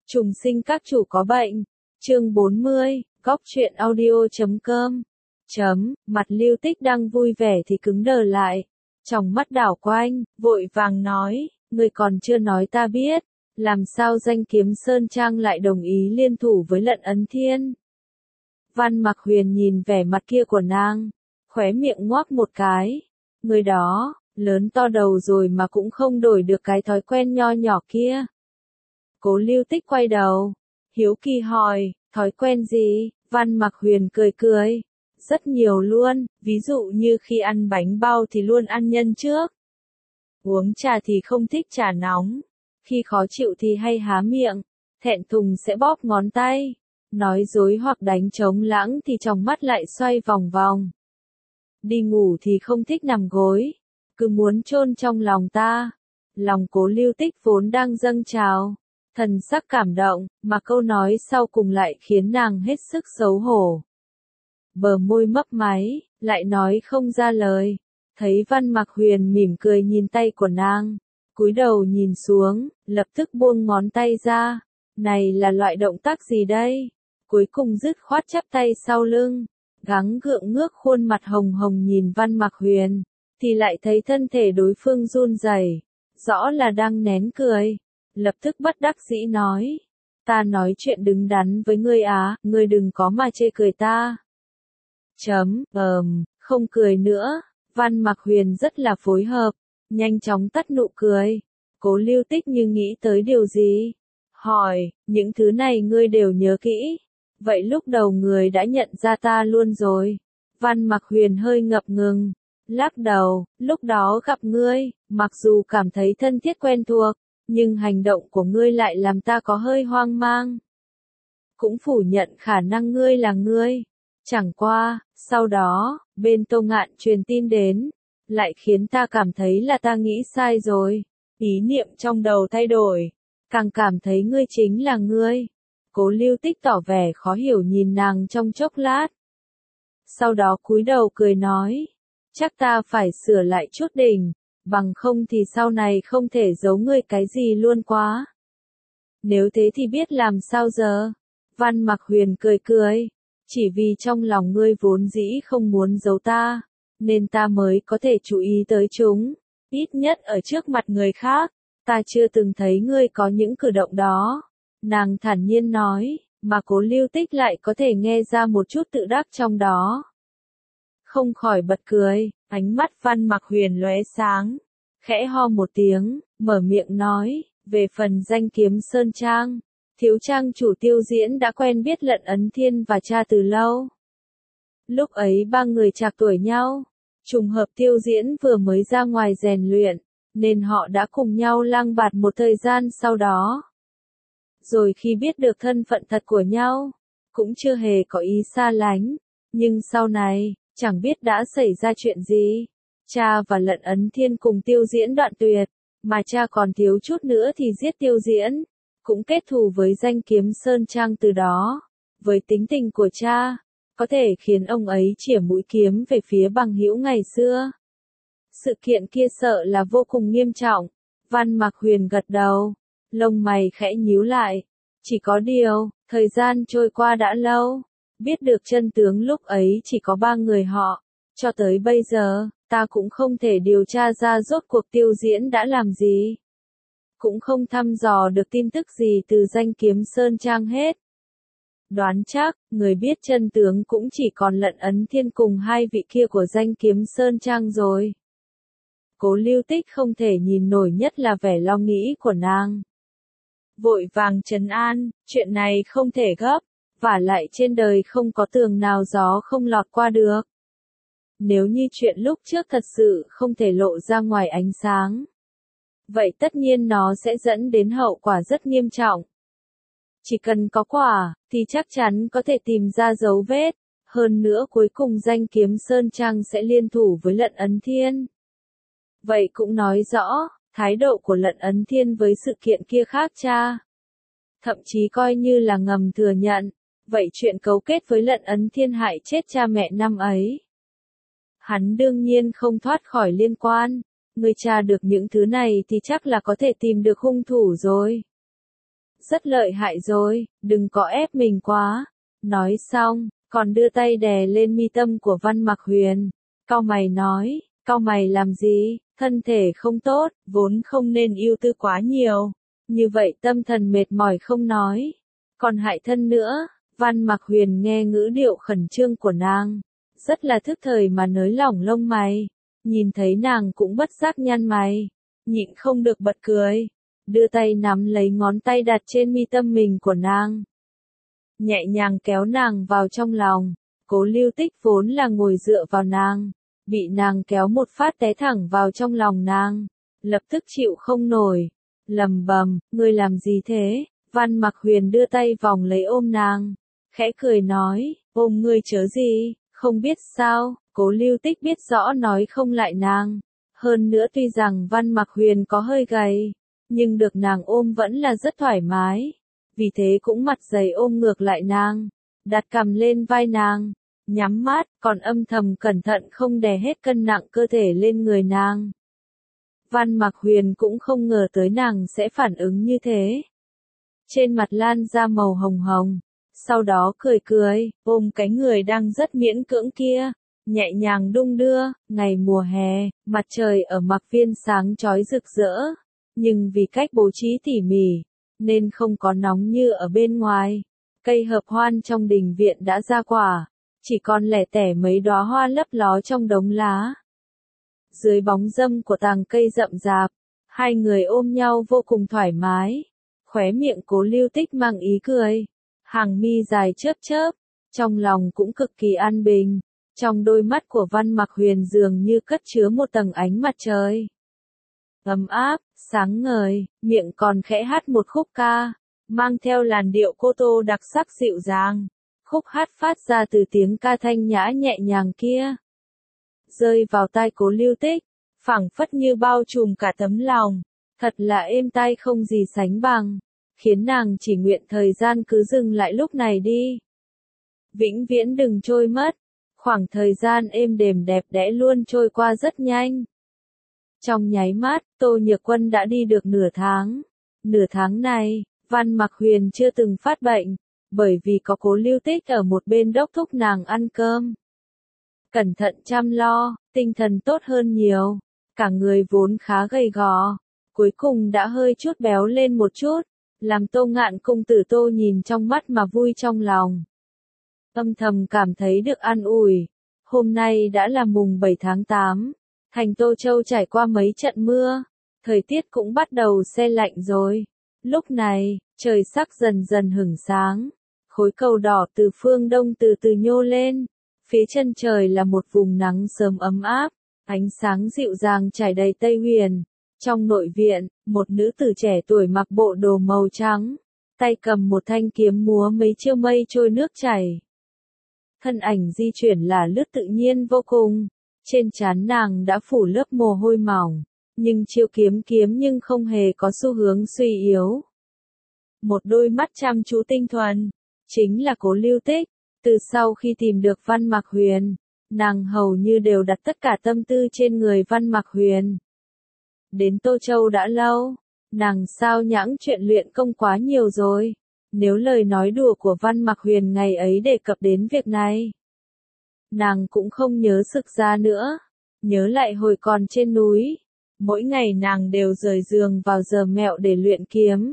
Trùng sinh các chủ có bệnh. Chương 40, góc truyện audio.com. Mặt Lưu Tích đang vui vẻ thì cứng đờ lại. Trong mắt đảo quanh, vội vàng nói, người còn chưa nói ta biết, làm sao danh kiếm Sơn Trang lại đồng ý liên thủ với Lận Ấn Thiên. Văn Mặc Huyền nhìn vẻ mặt kia của nàng, khóe miệng ngoác một cái. Người đó, lớn to đầu rồi mà cũng không đổi được cái thói quen nho nhỏ kia. Cố Lưu Tích quay đầu, hiếu kỳ hỏi, thói quen gì? Văn Mặc Huyền cười cười. Rất nhiều luôn, ví dụ như khi ăn bánh bao thì luôn ăn nhân trước. Uống trà thì không thích trà nóng. Khi khó chịu thì hay há miệng, thẹn thùng sẽ bóp ngón tay. Nói dối hoặc đánh trống lãng thì trong mắt lại xoay vòng vòng. Đi ngủ thì không thích nằm gối, cứ muốn chôn trong lòng ta. Lòng Cố Lưu Tích vốn đang dâng trào, thần sắc cảm động, mà câu nói sau cùng lại khiến nàng hết sức xấu hổ. Bờ môi mấp máy, lại nói không ra lời. Thấy Văn Mặc Huyền mỉm cười nhìn tay của nàng, cúi đầu nhìn xuống, lập tức buông ngón tay ra. Này là loại động tác gì đây? Cuối cùng dứt khoát chắp tay sau lưng, gắng gượng ngước khuôn mặt hồng hồng nhìn Văn Mặc Huyền, thì lại thấy thân thể đối phương run rẩy, rõ là đang nén cười. Lập tức bất đắc dĩ nói, ta nói chuyện đứng đắn với ngươi á, ngươi đừng có mà chê cười ta. Không cười nữa. Văn Mặc Huyền rất là phối hợp, nhanh chóng tắt nụ cười. Cố Lưu Tích như nghĩ tới điều gì, hỏi, những thứ này ngươi đều nhớ kỹ. Vậy lúc đầu ngươi đã nhận ra ta luôn rồi. Văn Mặc Huyền hơi ngập ngừng, lắc đầu, lúc đó gặp ngươi, mặc dù cảm thấy thân thiết quen thuộc, nhưng hành động của ngươi lại làm ta có hơi hoang mang. Cũng phủ nhận khả năng ngươi là ngươi. Chẳng qua, sau đó, bên Tô Ngạn truyền tin đến, lại khiến ta cảm thấy là ta nghĩ sai rồi. Ý niệm trong đầu thay đổi, càng cảm thấy ngươi chính là ngươi. Cố Lưu Tích tỏ vẻ khó hiểu nhìn nàng trong chốc lát. Sau đó cúi đầu cười nói, chắc ta phải sửa lại chút đỉnh, bằng không thì sau này không thể giấu ngươi cái gì luôn quá. Nếu thế thì biết làm sao giờ? Văn Mặc Huyền cười cười. Chỉ vì trong lòng ngươi vốn dĩ không muốn giấu ta, nên ta mới có thể chú ý tới chúng. Ít nhất ở trước mặt người khác, ta chưa từng thấy ngươi có những cử động đó. Nàng thản nhiên nói, mà Cố Lưu Tích lại có thể nghe ra một chút tự đắc trong đó. Không khỏi bật cười, ánh mắt Văn Mặc Huyền lóe sáng, khẽ ho một tiếng, mở miệng nói, về phần danh kiếm Sơn Trang. Thiếu trang chủ Tiêu Diễn đã quen biết Lận Ấn Thiên và cha từ lâu. Lúc ấy ba người trạc tuổi nhau, trùng hợp Tiêu Diễn vừa mới ra ngoài rèn luyện, nên họ đã cùng nhau lang bạt một thời gian sau đó. Rồi khi biết được thân phận thật của nhau, cũng chưa hề có ý xa lánh, nhưng sau này, chẳng biết đã xảy ra chuyện gì. Cha và Lận Ấn Thiên cùng Tiêu Diễn đoạn tuyệt, mà cha còn thiếu chút nữa thì giết Tiêu Diễn. Cũng kết thù với danh kiếm Sơn Trang từ đó. Với tính tình của cha, có thể khiến ông ấy chĩa mũi kiếm về phía bằng hữu ngày xưa. Sự kiện kia sợ là vô cùng nghiêm trọng. Văn Mặc Huyền gật đầu, lông mày khẽ nhíu lại. Chỉ có điều, thời gian trôi qua đã lâu, biết được chân tướng lúc ấy chỉ có ba người họ. Cho tới bây giờ, ta cũng không thể điều tra ra rốt cuộc Tiêu Diễn đã làm gì. Cũng không thăm dò được tin tức gì từ danh kiếm Sơn Trang hết. Đoán chắc, người biết chân tướng cũng chỉ còn Lận Ấn Thiên cùng hai vị kia của danh kiếm Sơn Trang rồi. Cố Lưu Tích không thể nhìn nổi, nhất là vẻ lo nghĩ của nàng. Vội vàng trấn an, chuyện này không thể gấp, vả lại trên đời không có tường nào gió không lọt qua được. Nếu như chuyện lúc trước thật sự không thể lộ ra ngoài ánh sáng, vậy tất nhiên nó sẽ dẫn đến hậu quả rất nghiêm trọng. Chỉ cần có quả, thì chắc chắn có thể tìm ra dấu vết. Hơn nữa cuối cùng danh kiếm Sơn Trang sẽ liên thủ với Lận Ấn Thiên. Vậy cũng nói rõ, thái độ của Lận Ấn Thiên với sự kiện kia khác cha. Thậm chí coi như là ngầm thừa nhận. Vậy chuyện cấu kết với Lận Ấn Thiên hại chết cha mẹ năm ấy, hắn đương nhiên không thoát khỏi liên quan. Người tra được những thứ này thì chắc là có thể tìm được hung thủ rồi. rất lợi hại rồi, đừng có ép mình quá. Nói xong, còn đưa tay đè lên mi tâm của Văn Mặc Huyền. Cau mày nói, cau mày làm gì, thân thể không tốt, vốn không nên ưu tư quá nhiều. Như vậy tâm thần mệt mỏi không nói, còn hại thân nữa. Văn Mặc Huyền nghe ngữ điệu khẩn trương của nàng, rất là thức thời mà nới lỏng lông mày. Nhìn thấy nàng cũng bất giác nhăn mày, nhịn không được bật cười, đưa tay nắm lấy ngón tay đặt trên mi tâm mình của nàng. Nhẹ nhàng kéo nàng vào trong lòng. Cố Lưu Tích vốn là ngồi dựa vào nàng, bị nàng kéo một phát té thẳng vào trong lòng nàng, lập tức chịu không nổi, lầm bầm, ngươi làm gì thế? Văn Mặc Huyền đưa tay vòng lấy ôm nàng, khẽ cười nói, ôm ngươi chớ gì, không biết sao. Cố Lưu Tích biết rõ nói không lại nàng, hơn nữa tuy rằng Văn Mặc Huyền có hơi gầy, nhưng được nàng ôm vẫn là rất thoải mái, vì thế cũng mặt dày ôm ngược lại nàng, đặt cằm lên vai nàng, nhắm mắt, còn âm thầm cẩn thận không đè hết cân nặng cơ thể lên người nàng. Văn Mặc Huyền cũng không ngờ tới nàng sẽ phản ứng như thế. Trên mặt lan ra màu hồng hồng, sau đó cười cười, ôm cái người đang rất miễn cưỡng kia, nhẹ nhàng đung đưa. Ngày mùa hè, mặt trời ở Mặc Viên sáng chói rực rỡ, nhưng vì cách bố trí tỉ mỉ, nên không có nóng như ở bên ngoài. Cây hợp hoan trong đình viện đã ra quả, chỉ còn lẻ tẻ mấy đóa hoa lấp ló trong đống lá. Dưới bóng râm của tàng cây rậm rạp, hai người ôm nhau vô cùng thoải mái. Khóe miệng Cố Lưu Tích mang ý cười, hàng mi dài chớp chớp, trong lòng cũng cực kỳ an bình. Trong đôi mắt của Văn Mặc Huyền dường như cất chứa một tầng ánh mặt trời ấm áp, sáng ngời, miệng còn khẽ hát một khúc ca, mang theo làn điệu cô tô đặc sắc dịu dàng. Khúc hát phát ra từ tiếng ca thanh nhã nhẹ nhàng kia, rơi vào tai Cố Lưu Tích, phảng phất như bao trùm cả tấm lòng, thật là êm tai không gì sánh bằng, khiến nàng chỉ nguyện thời gian cứ dừng lại lúc này đi. Vĩnh viễn đừng trôi mất, khoảng thời gian êm đềm đẹp đẽ luôn trôi qua rất nhanh. Trong nháy mắt, Tô Nhược Quân đã đi được nửa tháng. Nửa tháng này, Văn Mặc Huyền chưa từng phát bệnh, bởi vì có Cố Lưu Tích ở một bên đốc thúc nàng ăn cơm. Cẩn thận chăm lo, tinh thần tốt hơn nhiều, cả người vốn khá gầy gò, cuối cùng đã hơi chút béo lên một chút, làm Tô Ngạn công tử Tô nhìn trong mắt mà vui trong lòng. Âm thầm cảm thấy được an ủi. Hôm nay đã là mùng 7 tháng 8, thành Tô Châu trải qua mấy trận mưa, thời tiết cũng bắt đầu se lạnh rồi. Lúc này, trời sắc dần dần hửng sáng, khối cầu đỏ từ phương đông từ từ nhô lên, phía chân trời là một vùng nắng sớm ấm áp, ánh sáng dịu dàng trải đầy Tây Huyền. Trong nội viện, một nữ tử trẻ tuổi mặc bộ đồ màu trắng, tay cầm một thanh kiếm múa mấy chiêu mây trôi nước chảy. Thân ảnh di chuyển là lướt tự nhiên vô cùng, trên trán nàng đã phủ lớp mồ hôi mỏng, nhưng chiêu kiếm nhưng không hề có xu hướng suy yếu. Một đôi mắt chăm chú tinh thuần, chính là Cố Lưu Tích. Từ sau khi tìm được Văn Mặc Huyền, nàng hầu như đều đặt tất cả tâm tư trên người Văn Mặc Huyền. Đến Tô Châu đã lâu, nàng sao nhãng chuyện luyện công quá nhiều rồi. Nếu lời nói đùa của Văn Mặc Huyền ngày ấy đề cập đến việc này, nàng cũng không nhớ sực ra nữa. Nhớ lại hồi còn trên núi, mỗi ngày nàng đều rời giường vào giờ mẹo để luyện kiếm.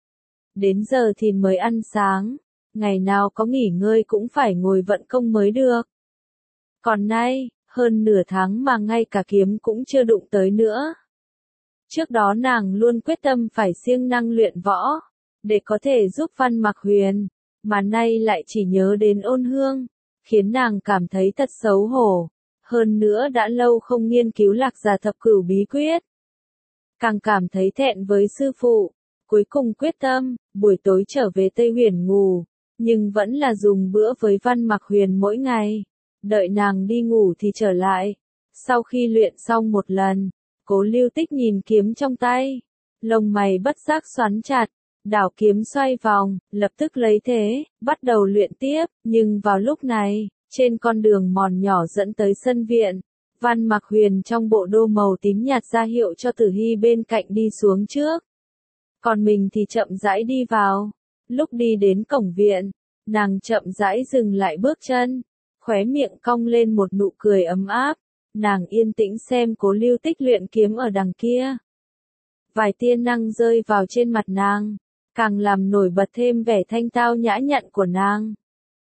Đến giờ thì mới ăn sáng, ngày nào có nghỉ ngơi cũng phải ngồi vận công mới được. Còn nay, hơn nửa tháng mà ngay cả kiếm cũng chưa đụng tới nữa. Trước đó nàng luôn quyết tâm phải siêng năng luyện võ, để có thể giúp Văn Mặc Huyền, mà nay lại chỉ nhớ đến Ôn Hương, khiến nàng cảm thấy thật xấu hổ. Hơn nữa đã lâu không nghiên cứu Lạc Giả Thập Cửu bí quyết, càng cảm thấy thẹn với sư phụ. Cuối cùng quyết tâm, buổi tối trở về Tây Huyền ngủ, nhưng vẫn là dùng bữa với Văn Mặc Huyền mỗi ngày, đợi nàng đi ngủ thì trở lại. Sau khi luyện xong một lần, Cố Lưu Tích nhìn kiếm trong tay, lông mày bất giác xoắn chặt, đảo kiếm xoay vòng, lập tức lấy thế, bắt đầu luyện tiếp. Nhưng vào lúc này, trên con đường mòn nhỏ dẫn tới sân viện, Văn Mặc Huyền trong bộ đồ màu tím nhạt ra hiệu cho Tử Hy bên cạnh đi xuống trước. còn mình thì chậm rãi đi vào. Lúc đi đến cổng viện, nàng chậm rãi dừng lại bước chân, khóe miệng cong lên một nụ cười ấm áp, nàng yên tĩnh xem Cố Lưu Tích luyện kiếm ở đằng kia. Vài tia năng rơi vào trên mặt nàng, càng làm nổi bật thêm vẻ thanh tao nhã nhặn của nàng.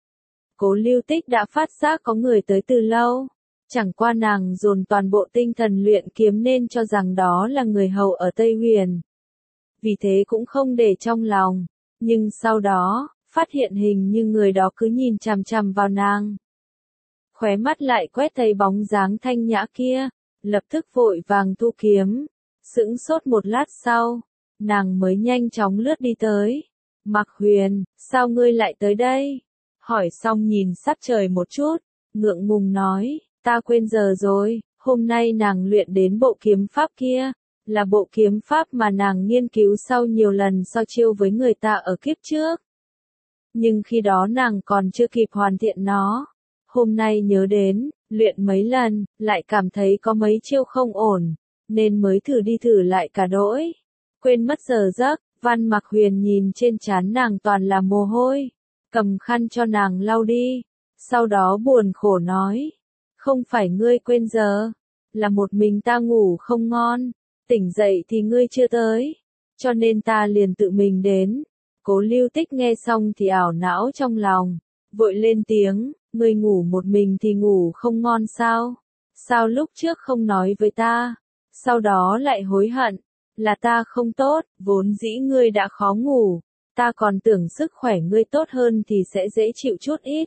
Cố Lưu Tích đã phát giác có người tới từ lâu, chẳng qua nàng dồn toàn bộ tinh thần luyện kiếm nên cho rằng đó là người hầu ở Tây Huyền. Vì thế cũng không để trong lòng, nhưng sau đó, phát hiện hình như người đó cứ nhìn chằm chằm vào nàng. Khóe mắt lại quét thấy bóng dáng thanh nhã kia, lập tức vội vàng thu kiếm. Sững sốt một lát sau, nàng mới nhanh chóng lướt đi tới. Mạc Huyền, sao ngươi lại tới đây? Hỏi xong nhìn sắc trời một chút, ngượng ngùng nói, ta quên giờ rồi, hôm nay nàng luyện đến bộ kiếm pháp kia, là bộ kiếm pháp mà nàng nghiên cứu sau nhiều lần so chiêu với người ta ở kiếp trước. Nhưng khi đó nàng còn chưa kịp hoàn thiện nó. Hôm nay nhớ đến, luyện mấy lần, lại cảm thấy có mấy chiêu không ổn, nên mới thử đi thử lại cả đỗi. Quên mất giờ giấc, Văn Mạc Huyền nhìn trên trán nàng toàn là mồ hôi, cầm khăn cho nàng lau đi, sau đó buồn khổ nói, không phải ngươi quên giờ, là một mình ta ngủ không ngon, tỉnh dậy thì ngươi chưa tới, cho nên ta liền tự mình đến. Cố Lưu Tích nghe xong thì ảo não trong lòng, vội lên tiếng, ngươi ngủ một mình thì ngủ không ngon sao? Sao lúc trước không nói với ta? Sau đó lại hối hận, là ta không tốt, vốn dĩ ngươi đã khó ngủ, ta còn tưởng sức khỏe ngươi tốt hơn thì sẽ dễ chịu chút ít.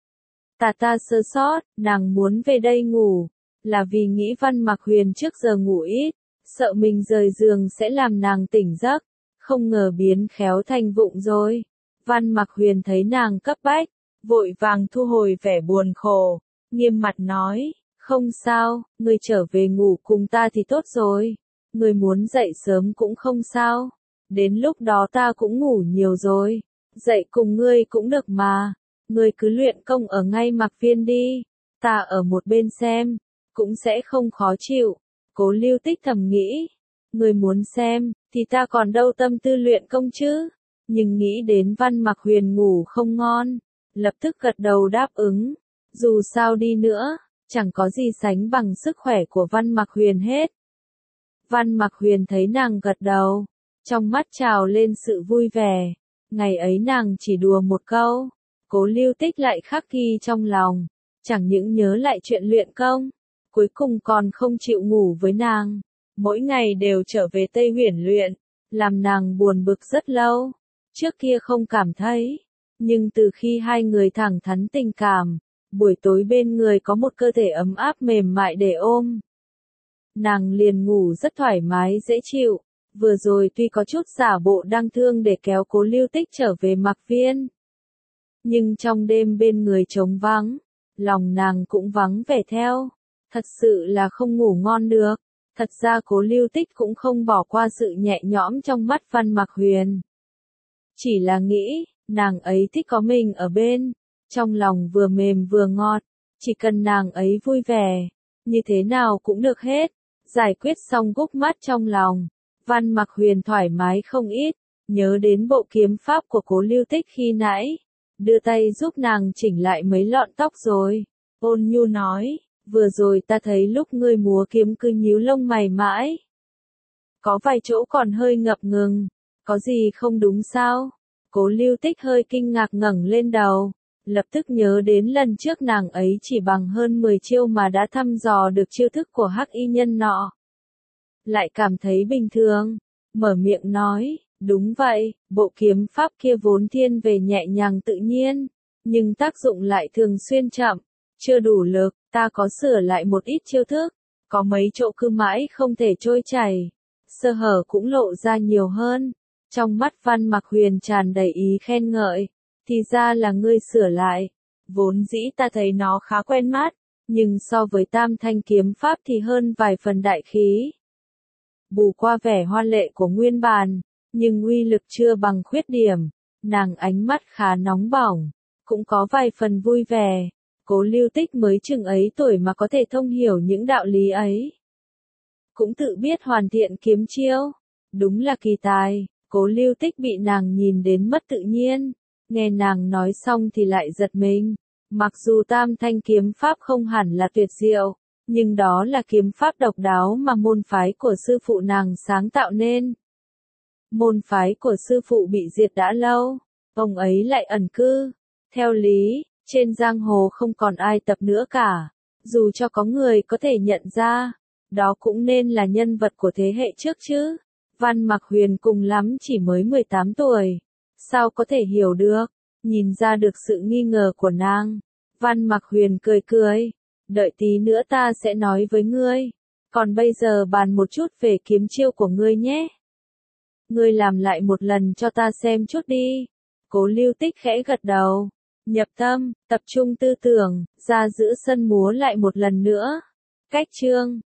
Ta sơ sót, nàng muốn về đây ngủ, là vì nghĩ Văn Mạc Huyền trước giờ ngủ ít, sợ mình rời giường sẽ làm nàng tỉnh giấc, không ngờ biến khéo thành vụng rồi. Văn Mạc Huyền thấy nàng cấp bách, vội vàng thu hồi vẻ buồn khổ, nghiêm mặt nói, không sao, ngươi trở về ngủ cùng ta thì tốt rồi, ngươi muốn dậy sớm cũng không sao, đến lúc đó ta cũng ngủ nhiều rồi, dậy cùng ngươi cũng được mà, ngươi cứ luyện công ở ngay Mạc Viên đi, ta ở một bên xem, cũng sẽ không khó chịu. Cố Lưu Tích thầm nghĩ, ngươi muốn xem, thì ta còn đâu tâm tư luyện công chứ, nhưng nghĩ đến Văn Mạc Huyền ngủ không ngon, lập tức gật đầu đáp ứng, dù sao đi nữa, chẳng có gì sánh bằng sức khỏe của Văn Mạc Huyền hết. Văn Mạc Huyền thấy nàng gật đầu, trong mắt trào lên sự vui vẻ, ngày ấy nàng chỉ đùa một câu, Cố Lưu Tích lại khắc ghi trong lòng, chẳng những nhớ lại chuyện luyện công, cuối cùng còn không chịu ngủ với nàng, mỗi ngày đều trở về Tây Huyền luyện, làm nàng buồn bực rất lâu, trước kia không cảm thấy, nhưng từ khi hai người thẳng thắn tình cảm, buổi tối bên người có một cơ thể ấm áp mềm mại để ôm, nàng liền ngủ rất thoải mái dễ chịu, vừa rồi tuy có chút giả bộ đang thương để kéo Cố Lưu Tích trở về Mạc Viên, nhưng trong đêm bên người trống vắng, lòng nàng cũng vắng vẻ theo, thật sự là không ngủ ngon được. Thật ra Cố Lưu Tích cũng không bỏ qua sự nhẹ nhõm trong mắt Văn Mạc Huyền. Chỉ là nghĩ, nàng ấy thích có mình ở bên, trong lòng vừa mềm vừa ngọt, chỉ cần nàng ấy vui vẻ, như thế nào cũng được hết. Giải quyết xong gúc mắt trong lòng, Văn Mạc Huyền thoải mái không ít, nhớ đến bộ kiếm pháp của Cố Lưu Tích khi nãy, đưa tay giúp nàng chỉnh lại mấy lọn tóc rồi, ôn nhu nói. Vừa rồi ta thấy lúc ngươi múa kiếm cứ nhíu lông mày mãi. Có vài chỗ còn hơi ngập ngừng, có gì không đúng sao? Cố Lưu Tích hơi kinh ngạc ngẩng lên đầu, lập tức nhớ đến lần trước nàng ấy chỉ bằng hơn 10 chiêu mà đã thăm dò được chiêu thức của hắc y nhân nọ. Lại cảm thấy bình thường, mở miệng nói, đúng vậy, bộ kiếm pháp kia vốn thiên về nhẹ nhàng tự nhiên, nhưng tác dụng lại thường xuyên chậm, chưa đủ lực. Ta có sửa lại một ít chiêu thức, có mấy chỗ cứ mãi không thể trôi chảy, sơ hở cũng lộ ra nhiều hơn. Trong mắt Văn Mạc Huyền tràn đầy ý khen ngợi, thì ra là ngươi sửa lại, vốn dĩ ta thấy nó khá quen mắt, nhưng so với Tam Thanh kiếm pháp thì hơn vài phần đại khí. Bù qua vẻ hoa lệ của nguyên bản, nhưng uy lực chưa bằng khuyết điểm, nàng ánh mắt khá nóng bỏng, cũng có vài phần vui vẻ. Cố Lưu Tích mới chừng ấy tuổi mà có thể thông hiểu những đạo lý ấy. Cũng tự biết hoàn thiện kiếm chiêu. Đúng là kỳ tài. Cố Lưu Tích bị nàng nhìn đến mất tự nhiên, nghe nàng nói xong thì lại giật mình. Mặc dù tam thanh kiếm pháp không hẳn là tuyệt diệu, nhưng đó là kiếm pháp độc đáo mà môn phái của sư phụ nàng sáng tạo nên. Môn phái của sư phụ bị diệt đã lâu, ông ấy lại ẩn cư. Theo lý, trên giang hồ không còn ai tập nữa cả, dù cho có người có thể nhận ra, đó cũng nên là nhân vật của thế hệ trước chứ. Văn Mặc Huyền cùng lắm chỉ mới 18 tuổi, sao có thể hiểu được, nhìn ra được sự nghi ngờ của nàng. Văn Mặc Huyền cười cười, đợi tí nữa ta sẽ nói với ngươi, còn bây giờ bàn một chút về kiếm chiêu của ngươi nhé. Ngươi làm lại một lần cho ta xem chút đi. Cố Lưu Tích khẽ gật đầu, nhập tâm, tập trung tư tưởng, ra giữa sân múa lại một lần nữa. Cách chương